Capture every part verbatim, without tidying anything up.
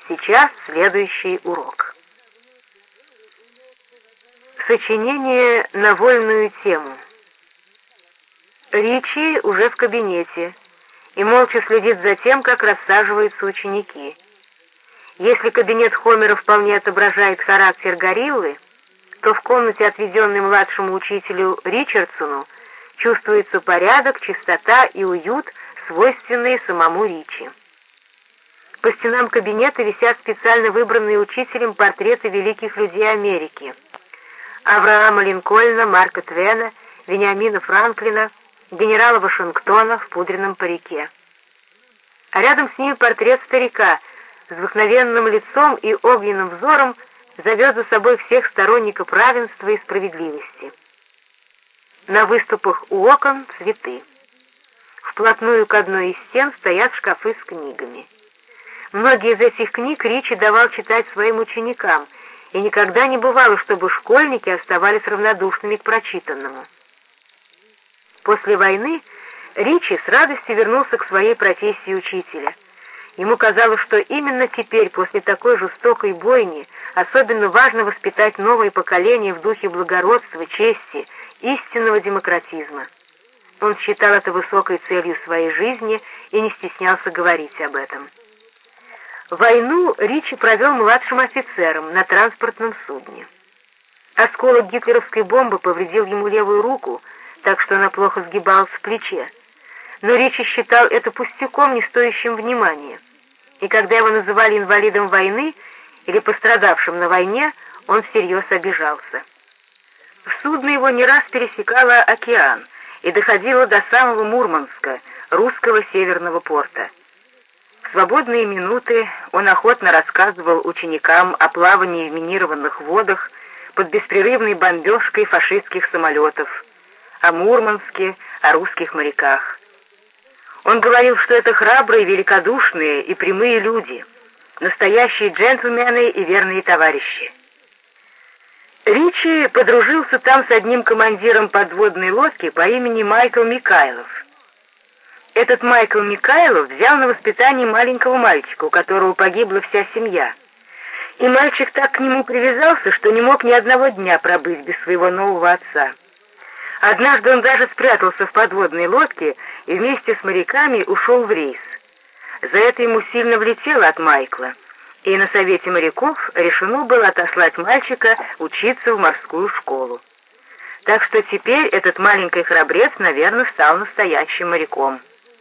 Сейчас следующий урок. Сочинение на вольную тему. Ричи уже в кабинете и молча следит за тем, как рассаживаются ученики. Если кабинет Хомера вполне отображает характер гориллы, то в комнате, отведенной младшему учителю Ричардсону, чувствуется порядок, чистота и уют, свойственные самому Ричи. По стенам кабинета висят специально выбранные учителем портреты великих людей Америки: Авраама Линкольна, Марка Твена, Вениамина Франклина, генерала Вашингтона в пудренном парике. А рядом с ними портрет старика с вдохновенным лицом и огненным взором, зовет за собой всех сторонников равенства и справедливости. На выступах у окон цветы. Вплотную к одной из стен стоят шкафы с книгами. Многие из этих книг Ричи давал читать своим ученикам, и никогда не бывало, чтобы школьники оставались равнодушными к прочитанному. После войны Ричи с радостью вернулся к своей профессии учителя. Ему казалось, что именно теперь, после такой жестокой бойни, особенно важно воспитать новое поколение в духе благородства, чести, истинного демократизма. Он считал это высокой целью своей жизни и не стеснялся говорить об этом. Войну Ричи провел младшим офицером на транспортном судне. Осколок гитлеровской бомбы повредил ему левую руку, так что она плохо сгибалась в плече. Но Ричи считал это пустяком, не стоящим внимания. И когда его называли инвалидом войны или пострадавшим на войне, он всерьез обижался. Судно его не раз пересекало океан и доходило до самого Мурманска, русского северного порта. В свободные минуты он охотно рассказывал ученикам о плавании в минированных водах под беспрерывной бомбежкой фашистских самолетов, о Мурманске, о русских моряках. Он говорил, что это храбрые, великодушные и прямые люди, настоящие джентльмены и верные товарищи. Ричи подружился там с одним командиром подводной лодки по имени Майкл Микайлов. Этот Майкл Микайлов взял на воспитание маленького мальчика, у которого погибла вся семья. И мальчик так к нему привязался, что не мог ни одного дня пробыть без своего нового отца. Однажды он даже спрятался в подводной лодке и вместе с моряками ушел в рейс. За это ему сильно влетело от Майкла, и на совете моряков решено было отослать мальчика учиться в морскую школу. Так что теперь этот маленький храбрец, наверное, стал настоящим моряком.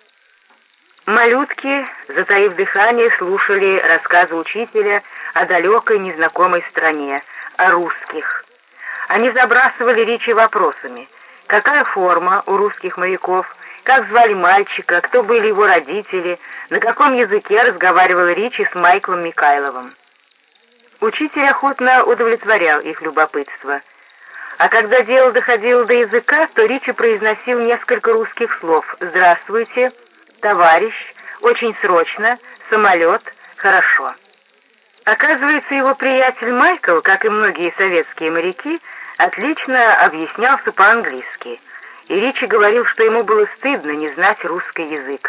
Малютки, затаив дыхание, слушали рассказы учителя о далекой незнакомой стране, о русских. Они забрасывали Ричи вопросами: какая форма у русских моряков, как звали мальчика, кто были его родители, на каком языке разговаривал Ричи с Майклом Микайловым. Учитель охотно удовлетворял их любопытство. А когда дело доходило до языка, то Ричи произносил несколько русских слов: «Здравствуйте», «Товарищ», «Очень срочно», «Самолет», «Хорошо». Оказывается, его приятель Майкл, как и многие советские моряки, отлично объяснялся по-английски, и Ричи говорил, что ему было стыдно не знать русский язык.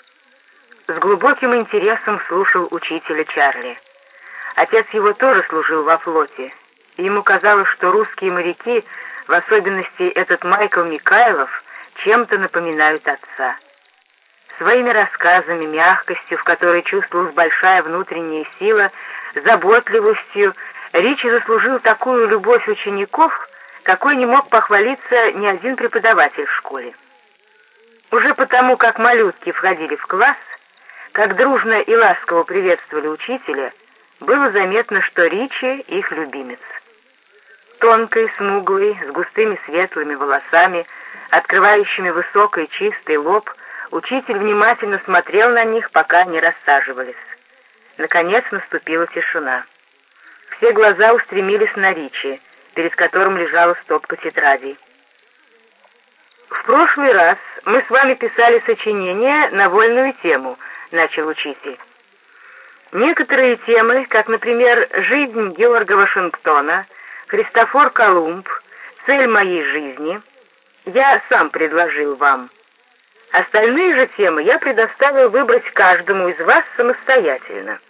С глубоким интересом слушал учителя Чарли. Отец его тоже служил во флоте, и ему казалось, что русские моряки, в особенности этот Майкл Микайлов, чем-то напоминают отца. Своими рассказами, мягкостью, в которой чувствовалась большая внутренняя сила, заботливостью, Ричи заслужил такую любовь учеников, какой не мог похвалиться ни один преподаватель в школе. Уже потому, как малютки входили в класс, как дружно и ласково приветствовали учителя, было заметно, что Ричи их любимец. Тонкий, смуглый, с густыми светлыми волосами, открывающими высокий чистый лоб, учитель внимательно смотрел на них, пока они рассаживались. Наконец наступила тишина. Все глаза устремились на Ричи, перед которым лежала стопка тетрадей. «В прошлый раз мы с вами писали сочинение на вольную тему», — начал учитель. «Некоторые темы, как, например, «Жизнь Георга Вашингтона», «Христофор Колумб», «Цель моей жизни», я сам предложил вам. Остальные же темы я предоставил выбрать каждому из вас самостоятельно.